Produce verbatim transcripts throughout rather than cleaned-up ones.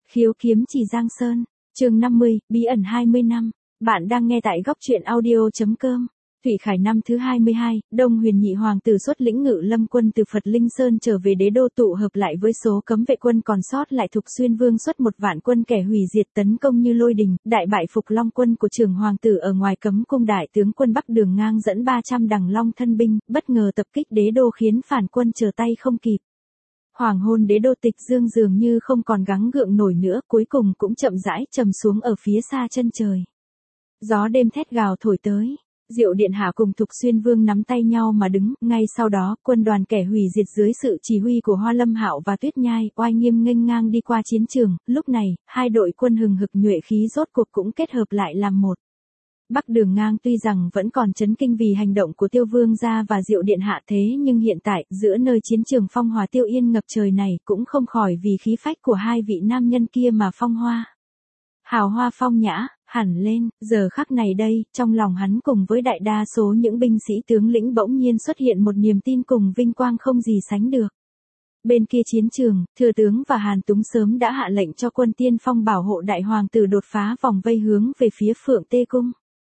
Khiếu kiếm chỉ Giang Sơn, chương năm mươi, bí ẩn hai mươi năm. Bạn đang nghe tại góc truyện audio.com. Thủy Khải năm thứ hai mươi hai, Đông Huyền nhị hoàng tử xuất lĩnh Ngự Lâm quân từ Phật Linh Sơn trở về đế đô tụ hợp lại với số cấm vệ quân còn sót lại. Thục Xuyên Vương xuất một vạn quân kẻ hủy diệt tấn công như lôi đình, đại bại Phục Long quân của Trường hoàng tử ở ngoài cấm cung. Đại tướng quân Bắc Đường Ngang dẫn ba trăm đằng long thân binh, bất ngờ tập kích đế đô khiến phản quân trở tay không kịp. Hoàng hôn đế đô Tịch Dương dường như không còn gắng gượng nổi nữa, cuối cùng cũng chậm rãi trầm xuống ở phía xa chân trời. Gió đêm thét gào thổi tới. Diệu Điện Hạ cùng Thục Xuyên Vương nắm tay nhau mà đứng, ngay sau đó, quân đoàn kẻ hủy diệt dưới sự chỉ huy của Hoa Lâm Hạo và Tuyết Nhai, oai nghiêm nghênh ngang đi qua chiến trường. Lúc này, hai đội quân hừng hực nhuệ khí rốt cuộc cũng kết hợp lại làm một. Bắc Đường Ngang tuy rằng vẫn còn chấn kinh vì hành động của Tiêu Vương gia và Diệu Điện Hạ, thế nhưng hiện tại, giữa nơi chiến trường phong hòa tiêu yên ngập trời này, cũng không khỏi vì khí phách của hai vị nam nhân kia mà phong hoa. Hào hoa phong nhã, hẳn lên. Giờ khắc này đây, trong lòng hắn cùng với đại đa số những binh sĩ tướng lĩnh bỗng nhiên xuất hiện một niềm tin cùng vinh quang không gì sánh được. Bên kia chiến trường, Thừa tướng và Hàn Túng sớm đã hạ lệnh cho quân tiên phong bảo hộ đại hoàng tử đột phá vòng vây hướng về phía Phượng Tê Cung.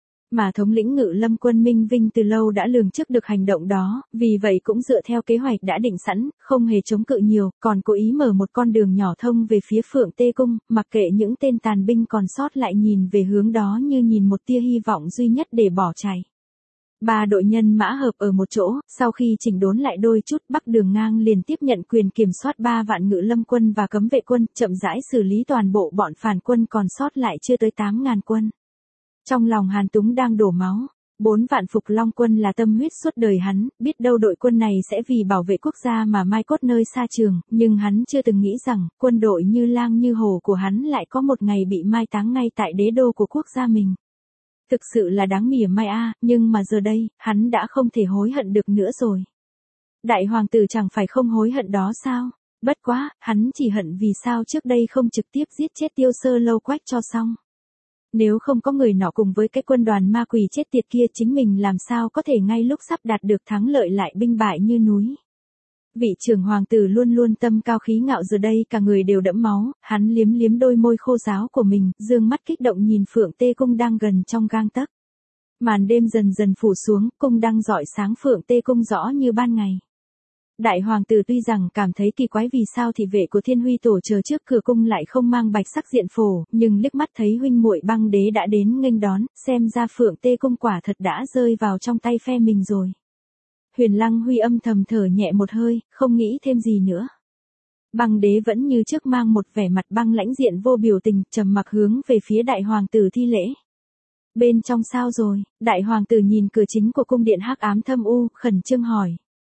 Mà thống lĩnh Ngự Lâm quân Minh Vinh từ lâu đã lường trước được hành động đó, vì vậy cũng dựa theo kế hoạch đã định sẵn, không hề chống cự nhiều, còn cố ý mở một con đường nhỏ thông về phía Phượng Tê Cung, mặc kệ những tên tàn binh còn sót lại nhìn về hướng đó như nhìn một tia hy vọng duy nhất để bỏ chạy. Ba đội nhân mã hợp ở một chỗ, sau khi chỉnh đốn lại đôi chút, Bắc Đường Ngang liền tiếp nhận quyền kiểm soát ba vạn Ngự Lâm quân và cấm vệ quân, chậm rãi xử lý toàn bộ bọn phản quân còn sót lại chưa tới tám ngàn quân. Trong lòng Hàn Túng đang đổ máu, bốn vạn Phục Long quân là tâm huyết suốt đời hắn, biết đâu đội quân này sẽ vì bảo vệ quốc gia mà mai cốt nơi xa trường, nhưng hắn chưa từng nghĩ rằng, quân đội như lang như hổ của hắn lại có một ngày bị mai táng ngay tại đế đô của quốc gia mình. Thực sự là đáng mỉa mai a, nhưng mà giờ đây, hắn đã không thể hối hận được nữa rồi. Đại hoàng tử chẳng phải không hối hận đó sao? Bất quá, hắn chỉ hận vì sao trước đây không trực tiếp giết chết Tiêu Sơ Lâu Quách cho xong. Nếu không có người nọ cùng với cái quân đoàn ma quỷ chết tiệt kia, chính mình làm sao có thể ngay lúc sắp đạt được thắng lợi lại binh bại như núi. Vị trưởng hoàng tử luôn luôn tâm cao khí ngạo giờ đây cả người đều đẫm máu, hắn liếm liếm đôi môi khô ráo của mình, dương mắt kích động nhìn Phượng Tê Cung đang gần trong gang tấc. Màn đêm dần dần phủ xuống, cung đang rọi sáng Phượng Tê Cung rõ như ban ngày. Đại hoàng tử tuy rằng cảm thấy kỳ quái vì sao thị vệ của Thiên Huy Tổ chờ trước cửa cung lại không mang bạch sắc diện phổ, nhưng liếc mắt thấy huynh muội Băng Đế đã đến nghênh đón, xem ra Phượng Tê Cung quả thật đã rơi vào trong tay phe mình rồi. Huyền Lăng Huy âm thầm thở nhẹ một hơi, không nghĩ thêm gì nữa. Băng Đế vẫn như trước mang một vẻ mặt băng lãnh diện vô biểu tình, trầm mặc hướng về phía đại hoàng tử thi lễ. Bên trong sao rồi? Đại hoàng tử nhìn cửa chính của cung điện hắc ám thâm u, khẩn trương hỏi.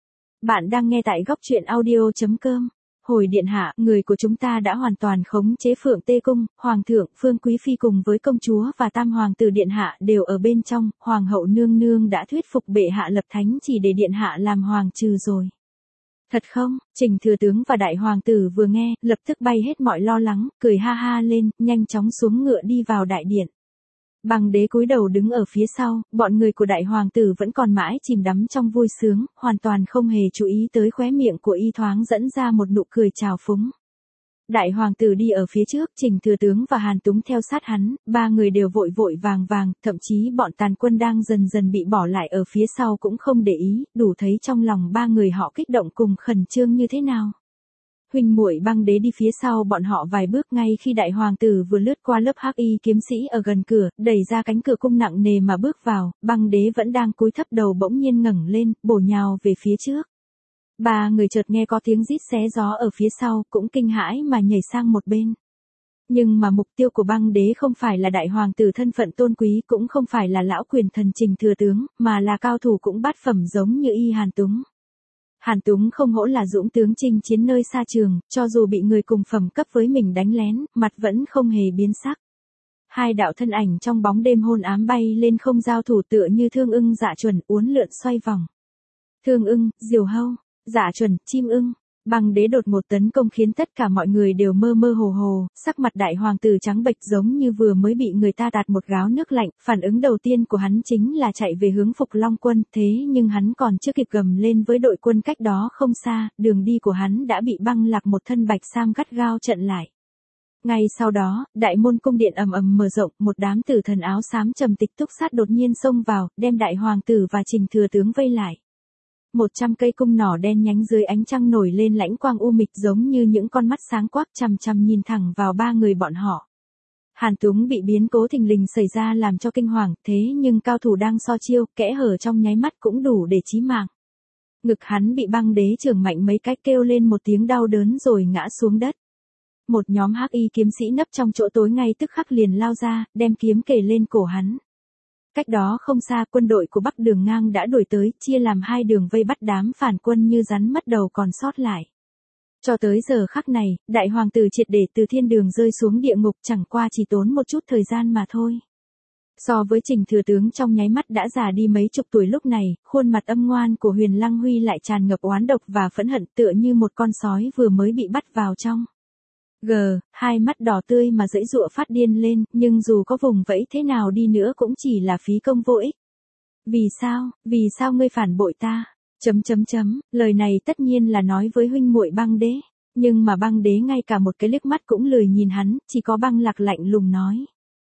Bạn đang nghe tại góc truyện audio.com. Hồi điện hạ, người của chúng ta đã hoàn toàn khống chế Phượng Tê Cung, Hoàng thượng, Phương Quý Phi cùng với công chúa và tam hoàng tử điện hạ đều ở bên trong, Hoàng hậu nương nương đã thuyết phục bệ hạ lập thánh chỉ để điện hạ làm hoàng trừ rồi. Thật không? Trình thừa tướng và đại hoàng tử vừa nghe, lập tức bay hết mọi lo lắng, cười ha ha lên, nhanh chóng xuống ngựa đi vào đại điện. Băng Đế cúi đầu đứng ở phía sau, bọn người của đại hoàng tử vẫn còn mãi chìm đắm trong vui sướng, hoàn toàn không hề chú ý tới khóe miệng của y thoáng dẫn ra một nụ cười trào phúng. Đại hoàng tử đi ở phía trước, Trình thừa tướng và Hàn Túng theo sát hắn, ba người đều vội vội vàng vàng, thậm chí bọn tàn quân đang dần dần bị bỏ lại ở phía sau cũng không để ý, đủ thấy trong lòng ba người họ kích động cùng khẩn trương như thế nào. Huynh muội Băng Đế đi phía sau bọn họ vài bước, ngay khi đại hoàng tử vừa lướt qua lớp hắc y kiếm sĩ ở gần cửa, đẩy ra cánh cửa cung nặng nề mà bước vào, Băng Đế vẫn đang cúi thấp đầu bỗng nhiên ngẩng lên, bổ nhào về phía trước. Ba người chợt nghe có tiếng rít xé gió ở phía sau, cũng kinh hãi mà nhảy sang một bên. Nhưng mà mục tiêu của Băng Đế không phải là đại hoàng tử thân phận tôn quý, cũng không phải là lão quyền thần Trình thừa tướng, mà là cao thủ cũng bát phẩm giống như y Hàn Túng. Hàn Túng không hổ là dũng tướng chinh chiến nơi xa trường, cho dù bị người cùng phẩm cấp với mình đánh lén, mặt vẫn không hề biến sắc. Hai đạo thân ảnh trong bóng đêm hôn ám bay lên không, giao thủ tựa như Thương Ưng Dạ Chuẩn uốn lượn xoay vòng. Thương Ưng, Diều Hâu, Dạ Chuẩn, Chim Ưng. Băng Đế đột một tấn công khiến tất cả mọi người đều mơ mơ hồ hồ, sắc mặt đại hoàng tử trắng bệch giống như vừa mới bị người ta tạt một gáo nước lạnh, phản ứng đầu tiên của hắn chính là chạy về hướng Phục Long quân, thế nhưng hắn còn chưa kịp gầm lên với đội quân cách đó không xa, đường đi của hắn đã bị Băng Lạc một thân bạch sam gắt gao chặn lại. Ngay sau đó, đại môn cung điện ầm ầm mở rộng, một đám tử thần áo xám trầm tịch túc sát đột nhiên xông vào, đem đại hoàng tử và Trình thừa tướng vây lại. Một trăm cây cung nỏ đen nhánh dưới ánh trăng nổi lên lãnh quang u mịch giống như những con mắt sáng quắc chằm chằm nhìn thẳng vào ba người bọn họ. Hàn Tuấn bị biến cố thình lình xảy ra làm cho kinh hoàng, thế nhưng cao thủ đang so chiêu, kẽ hở trong nháy mắt cũng đủ để chí mạng. Ngực hắn bị băng đế chưởng mạnh mấy cái, kêu lên một tiếng đau đớn rồi ngã xuống đất. Một nhóm hắc y kiếm sĩ nấp trong chỗ tối ngay tức khắc liền lao ra, đem kiếm kề lên cổ hắn. Cách đó không xa, quân đội của Bắc Đường Ngang đã đuổi tới, chia làm hai đường vây bắt đám phản quân như rắn mất đầu còn sót lại. Cho tới giờ khắc này, đại hoàng tử triệt để từ thiên đường rơi xuống địa ngục, chẳng qua chỉ tốn một chút thời gian mà thôi. So với Trình thừa tướng trong nháy mắt đã già đi mấy chục tuổi lúc này, khuôn mặt âm ngoan của Huyền Lăng Huy lại tràn ngập oán độc và phẫn hận, tựa như một con sói vừa mới bị bắt vào trong. Gờ, hai mắt đỏ tươi mà giãy giụa phát điên lên, nhưng dù có vùng vẫy thế nào đi nữa cũng chỉ là phí công vô ích. Vì sao, vì sao ngươi phản bội ta? Chấm chấm chấm, lời này tất nhiên là nói với huynh muội Băng Đế, nhưng mà Băng Đế ngay cả một cái liếc mắt cũng lười nhìn hắn, chỉ có Băng Lạc lạnh lùng nói.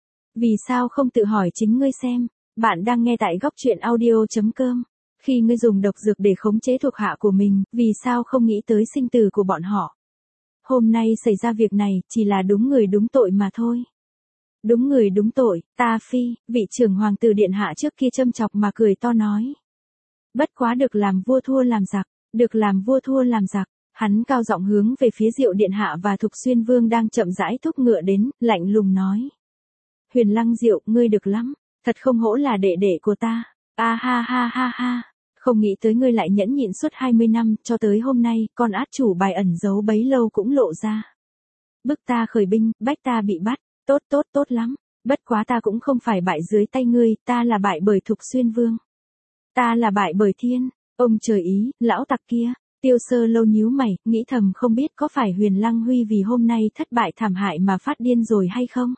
Vì sao không tự hỏi chính ngươi xem, bạn đang nghe tại góc truyện audio chấm com. Khi ngươi dùng độc dược để khống chế thuộc hạ của mình, vì sao không nghĩ tới sinh tử của bọn họ? Hôm nay xảy ra việc này, chỉ là đúng người đúng tội mà thôi. Đúng người đúng tội, ta phi, vị trưởng hoàng tử điện hạ trước kia châm chọc mà cười to nói. Bất quá được làm vua thua làm giặc, được làm vua thua làm giặc, hắn cao giọng hướng về phía Diệu điện hạ và Thục Xuyên Vương đang chậm rãi thúc ngựa đến, lạnh lùng nói. Huyền Lăng Diệu, ngươi được lắm, thật không hổ là đệ đệ của ta, a ha ha ha ha. Không nghĩ tới ngươi lại nhẫn nhịn suốt hai mươi năm, cho tới hôm nay, con át chủ bài ẩn giấu bấy lâu cũng lộ ra. Bức ta khởi binh, bách ta bị bắt, tốt tốt tốt lắm, bất quá ta cũng không phải bại dưới tay ngươi, ta là bại bởi Thục Xuyên Vương. Ta là bại bởi thiên, ông trời ý, lão tặc kia, Tiêu Sơ Lâu nhíu mày, nghĩ thầm không biết có phải Huyền Lăng Huy vì hôm nay thất bại thảm hại mà phát điên rồi hay không?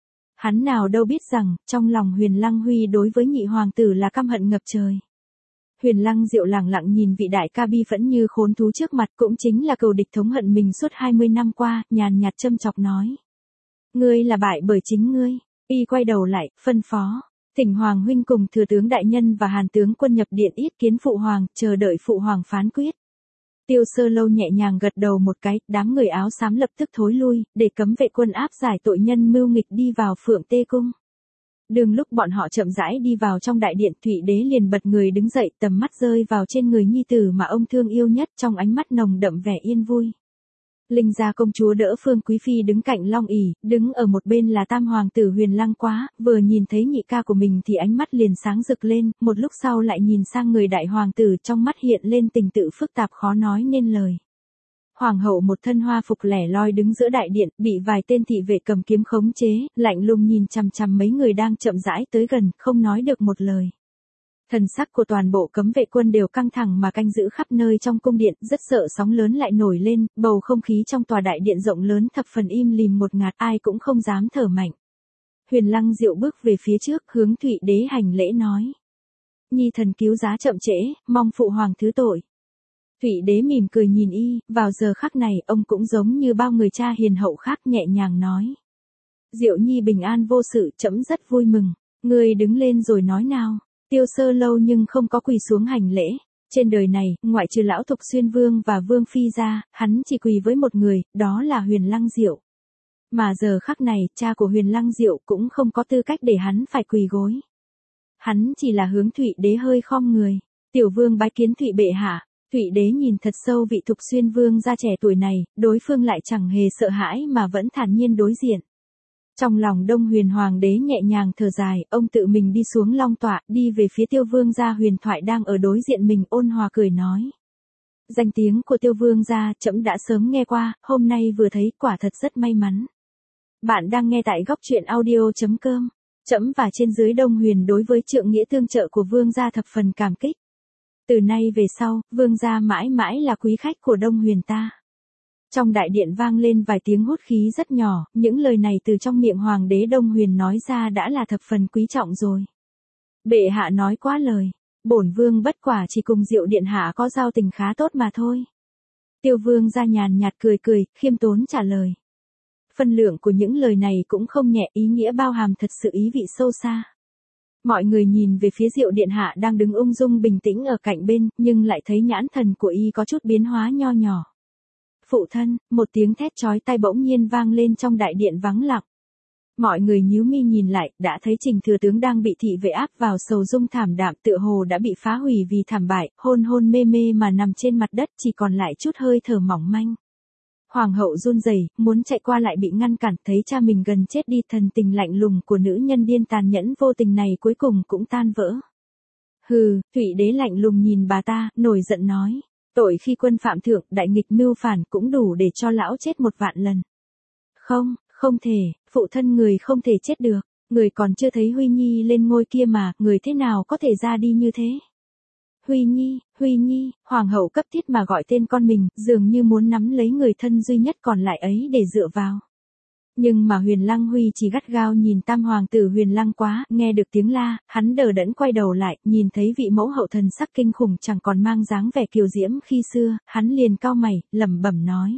Hắn nào đâu biết rằng, trong lòng Huyền Lăng Huy đối với nhị hoàng tử là căm hận ngập trời. Huyền Lăng Diệu lẳng lặng nhìn vị đại ca bi phẫn như khốn thú trước mặt, cũng chính là cừu địch thống hận mình suốt hai mươi năm qua, nhàn nhạt châm chọc nói. Ngươi là bại bởi chính ngươi. Y quay đầu lại, phân phó. Thỉnh Hoàng huynh cùng thừa tướng đại nhân và Hàn tướng quân nhập điện yết kiến phụ hoàng, chờ đợi phụ hoàng phán quyết. Tiêu Sơ Lâu nhẹ nhàng gật đầu một cái, đám người áo xám lập tức thối lui, để cấm vệ quân áp giải tội nhân mưu nghịch đi vào Phượng Tê Cung. Đường lúc bọn họ chậm rãi đi vào trong đại điện, Thụy Đế liền bật người đứng dậy, tầm mắt rơi vào trên người nhi tử mà ông thương yêu nhất, trong ánh mắt nồng đậm vẻ yên vui. Linh gia công chúa đỡ Phương Quý Phi đứng cạnh Long ỷ, đứng ở một bên là tam hoàng tử Huyền Lăng Quá, vừa nhìn thấy nhị ca của mình thì ánh mắt liền sáng rực lên, một lúc sau lại nhìn sang người đại hoàng tử, trong mắt hiện lên tình tự phức tạp khó nói nên lời. Hoàng hậu một thân hoa phục lẻ loi đứng giữa đại điện, bị vài tên thị vệ cầm kiếm khống chế, lạnh lùng nhìn chằm chằm mấy người đang chậm rãi tới gần, không nói được một lời. Thần sắc của toàn bộ cấm vệ quân đều căng thẳng mà canh giữ khắp nơi trong cung điện, rất sợ sóng lớn lại nổi lên, bầu không khí trong tòa đại điện rộng lớn thập phần im lìm một ngạt, ai cũng không dám thở mạnh. Huyền Lăng Diệu bước về phía trước, hướng Thụy Đế hành lễ nói. Nhi thần cứu giá chậm trễ, mong phụ hoàng thứ tội. Thụy Đế mỉm cười nhìn y, vào giờ khắc này, ông cũng giống như bao người cha hiền hậu khác nhẹ nhàng nói. Diệu Nhi bình an vô sự, trẫm rất vui mừng, ngươi đứng lên rồi nói nào. Tiêu Sơ Lâu nhưng không có quỳ xuống hành lễ. Trên đời này, ngoại trừ lão Thục Xuyên Vương và Vương Phi ra, hắn chỉ quỳ với một người, đó là Huyền Lăng Diệu. Mà giờ khắc này, cha của Huyền Lăng Diệu cũng không có tư cách để hắn phải quỳ gối. Hắn chỉ là hướng Thụy Đế hơi khom người. Tiểu Vương bái kiến Thụy bệ hạ. Thụy Đế nhìn thật sâu vị Thục Xuyên Vương gia trẻ tuổi này, đối phương lại chẳng hề sợ hãi mà vẫn thản nhiên đối diện. Trong lòng Đông Huyền Hoàng đế nhẹ nhàng thở dài, ông tự mình đi xuống long tọa, đi về phía Tiêu Vương gia Huyền Thoại đang ở đối diện mình, ôn hòa cười nói. Danh tiếng của Tiêu Vương gia, trẫm đã sớm nghe qua, hôm nay vừa thấy, quả thật rất may mắn. Bạn đang nghe tại góc truyện audio chấm com. Trẫm và trên dưới Đông Huyền đối với trượng nghĩa tương trợ của Vương gia thập phần cảm kích. Từ nay về sau, Vương gia mãi mãi là quý khách của Đông Huyền ta. Trong đại điện vang lên vài tiếng hút khí rất nhỏ, những lời này từ trong miệng Hoàng đế Đông Huyền nói ra đã là thập phần quý trọng rồi. Bệ hạ nói quá lời, bổn vương bất quả chỉ cùng Diệu điện hạ có giao tình khá tốt mà thôi. Tiêu Vương gia nhàn nhạt cười cười, khiêm tốn trả lời. Phân lượng của những lời này cũng không nhẹ, ý nghĩa bao hàm thật sự ý vị sâu xa. Mọi người nhìn về phía Diệu điện hạ đang đứng ung dung bình tĩnh ở cạnh bên, nhưng lại thấy nhãn thần của y có chút biến hóa nho nhỏ. Phụ thân, một tiếng thét chói tai bỗng nhiên vang lên trong đại điện vắng lặng. Mọi người nhíu mi nhìn lại, đã thấy Trình thừa tướng đang bị thị vệ áp vào sầu dung thảm đạm, tựa hồ đã bị phá hủy vì thảm bại, hôn hôn mê mê mà nằm trên mặt đất, chỉ còn lại chút hơi thở mỏng manh. Hoàng hậu run rẩy, muốn chạy qua lại bị ngăn cản, thấy cha mình gần chết đi, thần tình lạnh lùng của nữ nhân điên tàn nhẫn vô tình này cuối cùng cũng tan vỡ. Hừ, Thụy đế lạnh lùng nhìn bà ta, nổi giận nói, tội khi quân phạm thượng, đại nghịch mưu phản cũng đủ để cho lão chết một vạn lần. Không, không thể, phụ thân người không thể chết được, người còn chưa thấy Huy Nhi lên ngôi kia mà, người thế nào có thể ra đi như thế? Huy Nhi, Huy Nhi, hoàng hậu cấp thiết mà gọi tên con mình, dường như muốn nắm lấy người thân duy nhất còn lại ấy để dựa vào. Nhưng mà Huyền Lăng Huy chỉ gắt gao nhìn tam hoàng tử Huyền Lăng Quá, nghe được tiếng la, hắn đờ đẫn quay đầu lại, nhìn thấy vị mẫu hậu thần sắc kinh khủng chẳng còn mang dáng vẻ kiều diễm khi xưa, hắn liền cau mày, lẩm bẩm nói.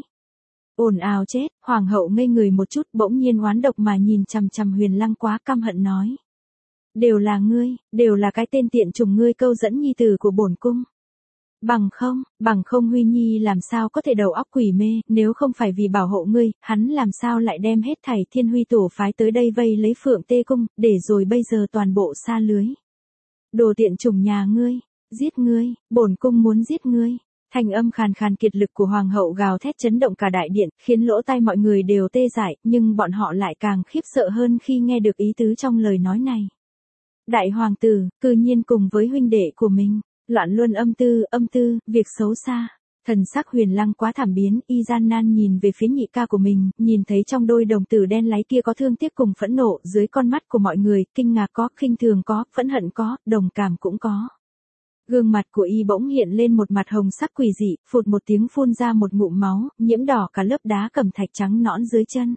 Ồn ào chết, hoàng hậu ngây người một chút, bỗng nhiên oán độc mà nhìn chằm chằm Huyền Lăng Quá, căm hận nói. Đều là ngươi, đều là cái tên tiện chủng ngươi câu dẫn nhi tử của bổn cung. Bằng không, bằng không Huy Nhi làm sao có thể đầu óc quỷ mê, nếu không phải vì bảo hộ ngươi, hắn làm sao lại đem hết thảy Thiên Huy tổ phái tới đây vây lấy Phượng Tê cung, để rồi bây giờ toàn bộ sa lưới. Đồ tiện chủng nhà ngươi, giết ngươi, bổn cung muốn giết ngươi. Thanh âm khàn khàn kiệt lực của hoàng hậu gào thét chấn động cả đại điện, khiến lỗ tai mọi người đều tê dại, nhưng bọn họ lại càng khiếp sợ hơn khi nghe được ý tứ trong lời nói này. Đại hoàng tử, cư nhiên cùng với huynh đệ của mình, loạn luân âm tư, âm tư, việc xấu xa. Thần sắc Huyền Lăng Quá thảm biến, y gian nan nhìn về phía nhị ca của mình, nhìn thấy trong đôi đồng tử đen láy kia có thương tiếc cùng phẫn nộ, dưới con mắt của mọi người, kinh ngạc có, khinh thường có, phẫn hận có, đồng cảm cũng có. Gương mặt của y bỗng hiện lên một mặt hồng sắc quỷ dị, phụt một tiếng phun ra một ngụm máu, nhiễm đỏ cả lớp đá cẩm thạch trắng nõn dưới chân.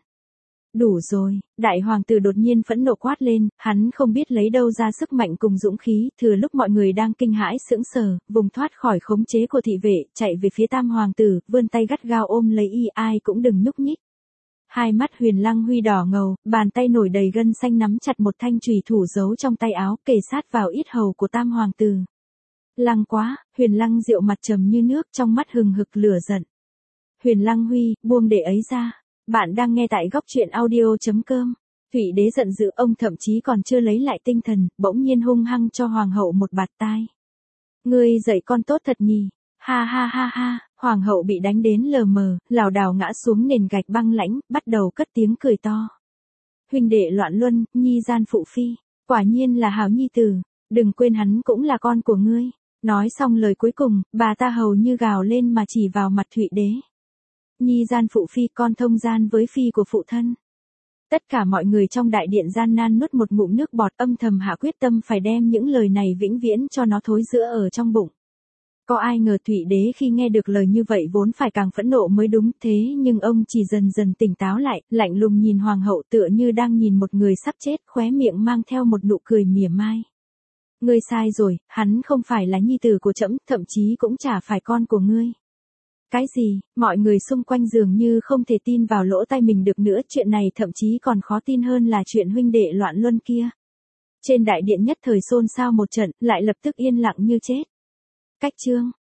Đủ rồi, đại hoàng tử đột nhiên phẫn nộ quát lên, hắn không biết lấy đâu ra sức mạnh cùng dũng khí, thừa lúc mọi người đang kinh hãi sững sờ, vùng thoát khỏi khống chế của thị vệ, chạy về phía tam hoàng tử, vươn tay gắt gao ôm lấy y, ai cũng đừng nhúc nhích. Hai mắt Huyền Lăng Huy đỏ ngầu, bàn tay nổi đầy gân xanh nắm chặt một thanh chùy thủ giấu trong tay áo, kề sát vào yết hầu của tam hoàng tử. Lăng Quá, Huyền Lăng Diệu mặt trầm như nước, trong mắt hừng hực lửa giận. Huyền Lăng Huy, buông để ấy ra. Bạn đang nghe tại góc truyện audio chấm com. Thụy đế giận dữ, ông thậm chí còn chưa lấy lại tinh thần, bỗng nhiên hung hăng cho hoàng hậu một bạt tai. Ngươi dạy con tốt thật nhỉ? Ha ha ha ha, hoàng hậu bị đánh đến lờ mờ, lảo đảo ngã xuống nền gạch băng lãnh, bắt đầu cất tiếng cười to. Huynh đệ Loạn Luân, nhi gian phụ phi, quả nhiên là hảo nhi tử, đừng quên hắn cũng là con của ngươi. Nói xong lời cuối cùng, bà ta hầu như gào lên mà chỉ vào mặt Thụy đế. Nhi gian phụ phi, con thông gian với phi của phụ thân. Tất cả mọi người trong đại điện gian nan nuốt một ngụm nước bọt, âm thầm hạ quyết tâm phải đem những lời này vĩnh viễn cho nó thối rữa ở trong bụng. Có ai ngờ Thụy đế khi nghe được lời như vậy vốn phải càng phẫn nộ mới đúng, thế nhưng ông chỉ dần dần tỉnh táo lại, lạnh lùng nhìn hoàng hậu tựa như đang nhìn một người sắp chết, khóe miệng mang theo một nụ cười mỉa mai. Ngươi sai rồi, hắn không phải là nhi tử của trẫm, thậm chí cũng chả phải con của ngươi. Cái gì? Mọi người xung quanh dường như không thể tin vào lỗ tai mình được nữa, chuyện này thậm chí còn khó tin hơn là chuyện huynh đệ Loạn Luân kia. Trên đại điện nhất thời xôn xao một trận, lại lập tức yên lặng như chết. Cách chương